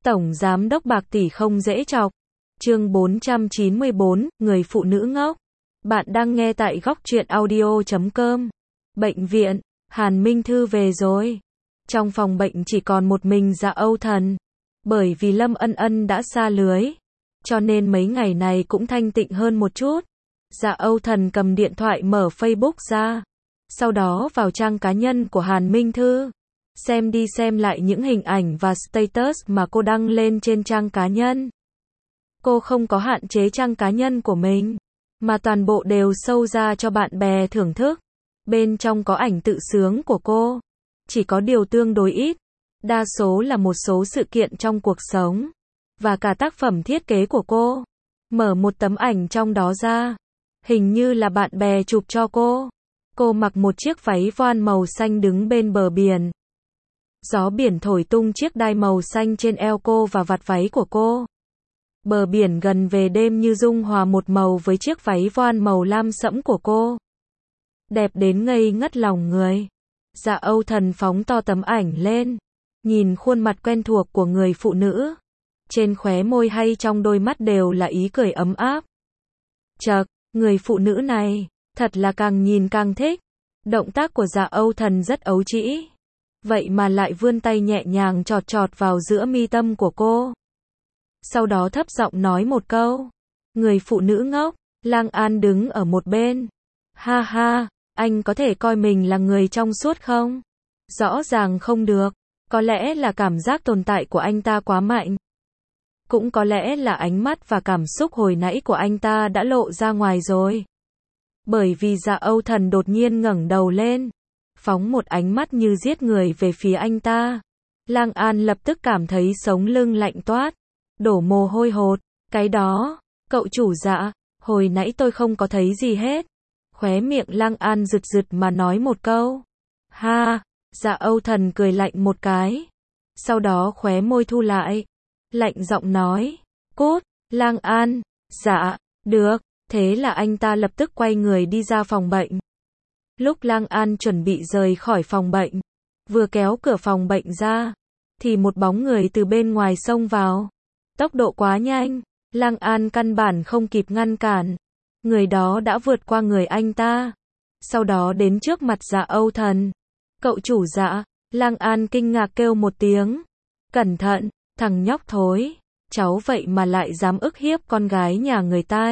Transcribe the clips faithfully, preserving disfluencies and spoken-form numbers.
Tổng giám đốc bạc tỷ không dễ chọc. Chương bốn trăm chín mươi bốn, người phụ nữ ngốc. Bạn đang nghe tại góc truyện audio chấm com. Bệnh viện, Hàn Minh Thư về rồi. Trong phòng bệnh chỉ còn một mình Dạ Âu Thần. Bởi vì Lâm Ân Ân đã xa lưới, cho nên mấy ngày này cũng thanh tịnh hơn một chút. Dạ Âu Thần cầm điện thoại mở Facebook ra, sau đó vào trang cá nhân của Hàn Minh Thư, xem đi xem lại những hình ảnh và status mà cô đăng lên trên trang cá nhân. Cô không có hạn chế trang cá nhân của mình, mà toàn bộ đều show ra cho bạn bè thưởng thức. Bên trong có ảnh tự sướng của cô, chỉ có điều tương đối ít, đa số là một số sự kiện trong cuộc sống, và cả tác phẩm thiết kế của cô. Mở một tấm ảnh trong đó ra, hình như là bạn bè chụp cho cô. Cô mặc một chiếc váy voan màu xanh đứng bên bờ biển. Gió biển thổi tung chiếc đai màu xanh trên eo cô và vạt váy của cô. Bờ biển gần về đêm như dung hòa một màu với chiếc váy voan màu lam sẫm của cô. Đẹp đến ngây ngất lòng người. Dạ Âu Thần phóng to tấm ảnh lên, nhìn khuôn mặt quen thuộc của người phụ nữ. Trên khóe môi hay trong đôi mắt đều là ý cười ấm áp. Chậc, người phụ nữ này, thật là càng nhìn càng thích. Động tác của Dạ Âu Thần rất ấu trĩ, vậy mà lại vươn tay nhẹ nhàng chọt chọt vào giữa mi tâm của cô. Sau đó thấp giọng nói một câu. Người phụ nữ ngốc. Lang An đứng ở một bên. Ha ha, anh có thể coi mình là người trong suốt không? Rõ ràng không được. Có lẽ là cảm giác tồn tại của anh ta quá mạnh. Cũng có lẽ là ánh mắt và cảm xúc hồi nãy của anh ta đã lộ ra ngoài rồi. Bởi vì Dạ Âu Thần đột nhiên ngẩng đầu lên, phóng một ánh mắt như giết người về phía anh ta. Lang An lập tức cảm thấy sống lưng lạnh toát, đổ mồ hôi hột. Cái đó, cậu chủ Dạ, hồi nãy tôi không có thấy gì hết. Khóe miệng Lang An rực rực mà nói một câu. Ha, Dạ Âu Thần cười lạnh một cái, sau đó khóe môi thu lại, lạnh giọng nói. Cút. Lang An. Dạ, được. Thế là anh ta lập tức quay người đi ra phòng bệnh. Lúc Lang An chuẩn bị rời khỏi phòng bệnh, vừa kéo cửa phòng bệnh ra, thì một bóng người từ bên ngoài xông vào. Tốc độ quá nhanh, Lang An căn bản không kịp ngăn cản. Người đó đã vượt qua người anh ta, sau đó đến trước mặt Dạ Âu Thần. Cậu chủ Dạ. Lang An kinh ngạc kêu một tiếng. Cẩn thận, thằng nhóc thối, cháu vậy mà lại dám ức hiếp con gái nhà người ta.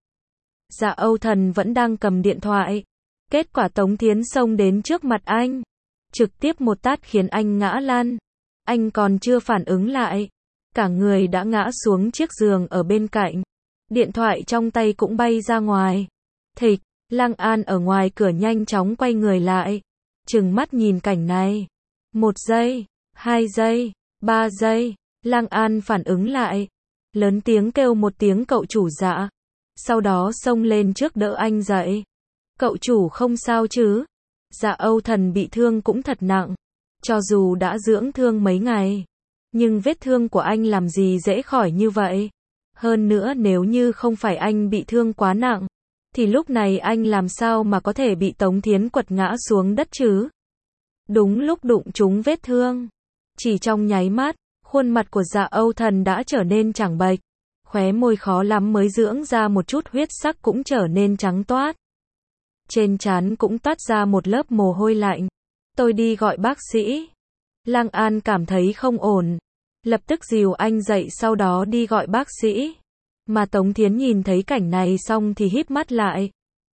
Dạ Âu Thần vẫn đang cầm điện thoại. Kết quả Tống Thiến xông đến trước mặt anh, trực tiếp một tát khiến anh ngã lăn. Anh còn chưa phản ứng lại, cả người đã ngã xuống chiếc giường ở bên cạnh. Điện thoại trong tay cũng bay ra ngoài. Thịch. Lang An ở ngoài cửa nhanh chóng quay người lại, trừng mắt nhìn cảnh này. Một giây, hai giây, ba giây, Lang An phản ứng lại, lớn tiếng kêu một tiếng cậu chủ Dạ, sau đó xông lên trước đỡ anh dậy. Cậu chủ không sao chứ? Dạ Âu Thần bị thương cũng thật nặng, cho dù đã dưỡng thương mấy ngày, nhưng vết thương của anh làm gì dễ khỏi như vậy. Hơn nữa nếu như không phải anh bị thương quá nặng, thì lúc này anh làm sao mà có thể bị Tống Thiến quật ngã xuống đất chứ? Đúng lúc đụng trúng vết thương, chỉ trong nháy mắt, khuôn mặt của Dạ Âu Thần đã trở nên trắng bệch, khóe môi khó lắm mới dưỡng ra một chút huyết sắc cũng trở nên trắng toát. Trên trán cũng toát ra một lớp mồ hôi lạnh. Tôi đi gọi bác sĩ. Lang An cảm thấy không ổn, lập tức dìu anh dậy sau đó đi gọi bác sĩ. Mà Tống Thiến nhìn thấy cảnh này xong thì híp mắt lại.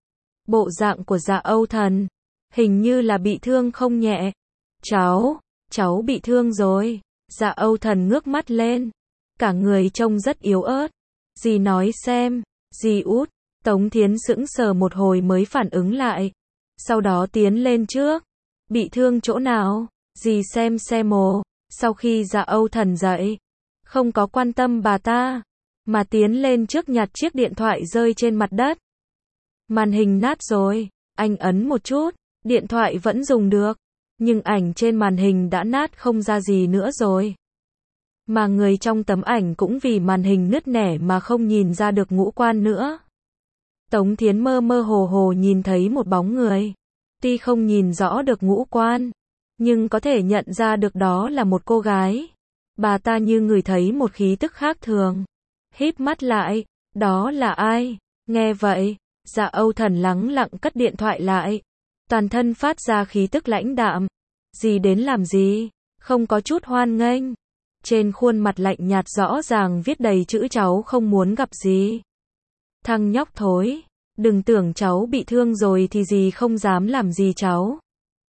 Bộ dạng của Dạ Âu Thần, hình như là bị thương không nhẹ. Cháu, cháu bị thương rồi. Dạ Âu Thần ngước mắt lên, cả người trông rất yếu ớt. Dì nói xem. Dì út. Tống Thiến sững sờ một hồi mới phản ứng lại, sau đó tiến lên trước. Bị thương chỗ nào? Dì xem xem mồ. Sau khi Dạ Âu Thần dậy, không có quan tâm bà ta, mà tiến lên trước nhặt chiếc điện thoại rơi trên mặt đất. Màn hình nát rồi. Anh ấn một chút, điện thoại vẫn dùng được, nhưng ảnh trên màn hình đã nát không ra gì nữa rồi. Mà người trong tấm ảnh cũng vì màn hình nứt nẻ mà không nhìn ra được ngũ quan nữa. Tống Thiến mơ mơ hồ hồ nhìn thấy một bóng người. Tuy không nhìn rõ được ngũ quan, nhưng có thể nhận ra được đó là một cô gái. Bà ta như ngửi thấy một khí tức khác thường. Híp mắt lại, đó là ai? Nghe vậy, Dạ Âu Thần lắng lặng cất điện thoại lại. Toàn thân phát ra khí tức lãnh đạm. Dì đến làm gì? Không có chút hoan nghênh. Trên khuôn mặt lạnh nhạt rõ ràng viết đầy chữ cháu không muốn gặp dì. Thằng nhóc thối, đừng tưởng cháu bị thương rồi thì dì không dám làm gì cháu.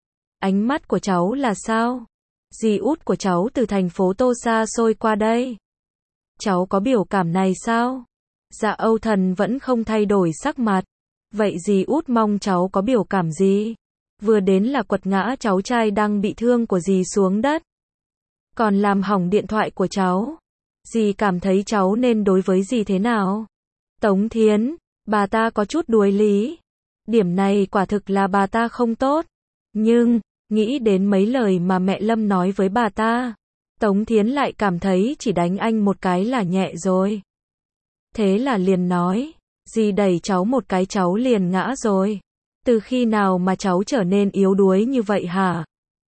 Ánh mắt của cháu là sao? Dì út của cháu từ thành phố Tô xa xôi qua đây. Cháu có biểu cảm này sao? Dạ Âu Thần vẫn không thay đổi sắc mặt. Vậy dì út mong cháu có biểu cảm gì? Vừa đến là quật ngã cháu trai đang bị thương của dì xuống đất. Còn làm hỏng điện thoại của cháu. Dì cảm thấy cháu nên đối với dì thế nào? Tống Thiến, bà ta có chút đuối lý. Điểm này quả thực là bà ta không tốt. Nhưng, nghĩ đến mấy lời mà mẹ Lâm nói với bà ta, Tống Thiến lại cảm thấy chỉ đánh anh một cái là nhẹ rồi. Thế là liền nói, dì đẩy cháu một cái cháu liền ngã rồi. Từ khi nào mà cháu trở nên yếu đuối như vậy hả?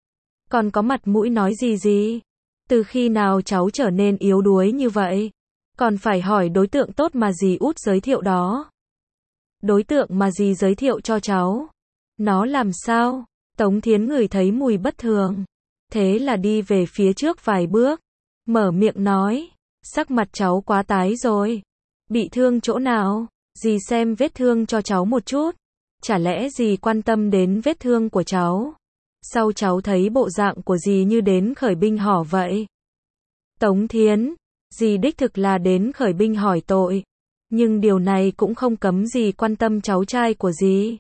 Còn có mặt mũi nói gì gì? Từ khi nào cháu trở nên yếu đuối như vậy? Còn phải hỏi đối tượng tốt mà dì út giới thiệu đó. Đối tượng mà dì giới thiệu cho cháu. Nó làm sao? Tống Thiến ngửi thấy mùi bất thường. Thế là đi về phía trước vài bước. Mở miệng nói. Sắc mặt cháu quá tái rồi. Bị thương chỗ nào? Dì xem vết thương cho cháu một chút. Chả lẽ dì quan tâm đến vết thương của cháu? Sao cháu thấy bộ dạng của dì như đến khởi binh hỏi vậy? Tống Thiến, dì đích thực là đến khởi binh hỏi tội. Nhưng điều này cũng không cấm dì quan tâm cháu trai của dì.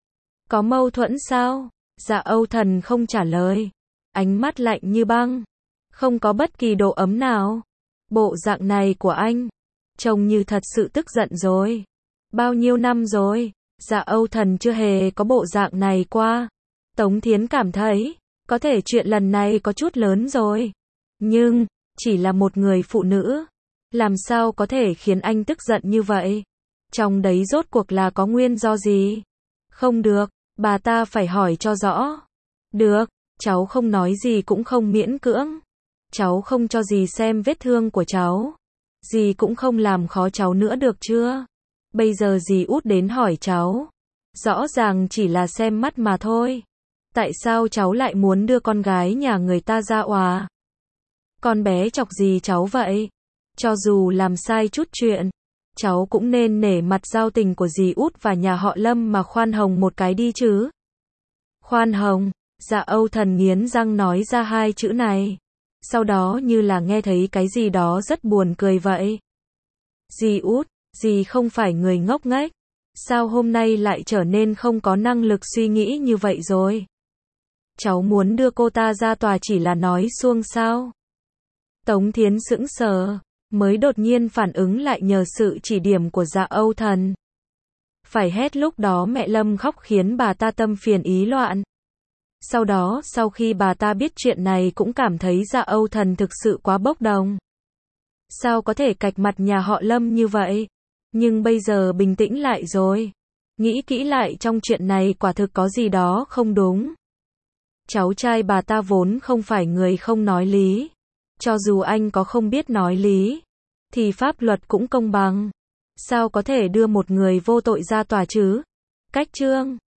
Có mâu thuẫn sao? Dạ Âu Thần không trả lời. Ánh mắt lạnh như băng. Không có bất kỳ độ ấm nào. Bộ dạng này của anh, trông như thật sự tức giận rồi. Bao nhiêu năm rồi, Dạ Âu Thần chưa hề có bộ dạng này qua. Tống Thiến cảm thấy, có thể chuyện lần này có chút lớn rồi. Nhưng, chỉ là một người phụ nữ. Làm sao có thể khiến anh tức giận như vậy? Trong đấy rốt cuộc là có nguyên do gì? Không được, bà ta phải hỏi cho rõ. Được, cháu không nói gì cũng không miễn cưỡng. Cháu không cho dì xem vết thương của cháu. Dì cũng không làm khó cháu nữa được chưa? Bây giờ dì út đến hỏi cháu. Rõ ràng chỉ là xem mắt mà thôi. Tại sao cháu lại muốn đưa con gái nhà người ta ra òa? Con bé chọc gì cháu vậy? Cho dù làm sai chút chuyện, cháu cũng nên nể mặt giao tình của dì út và nhà họ Lâm mà khoan hồng một cái đi chứ. Khoan hồng, Dạ Âu Thần nghiến răng nói ra hai chữ này. Sau đó như là nghe thấy cái gì đó rất buồn cười vậy. Dì út, dì không phải người ngốc nghếch. Sao hôm nay lại trở nên không có năng lực suy nghĩ như vậy rồi? Cháu muốn đưa cô ta ra tòa chỉ là nói suông sao? Tống Thiến sững sờ, mới đột nhiên phản ứng lại nhờ sự chỉ điểm của Dạ Âu Thần. Phải hét lúc đó mẹ Lâm khóc khiến bà ta tâm phiền ý loạn. Sau đó, sau khi bà ta biết chuyện này cũng cảm thấy Dạ Âu Thần thực sự quá bốc đồng. Sao có thể cạch mặt nhà họ Lâm như vậy? Nhưng bây giờ bình tĩnh lại rồi. Nghĩ kỹ lại trong chuyện này quả thực có gì đó không đúng. Cháu trai bà ta vốn không phải người không nói lý. Cho dù anh có không biết nói lý, thì pháp luật cũng công bằng. Sao có thể đưa một người vô tội ra tòa chứ? Cách chương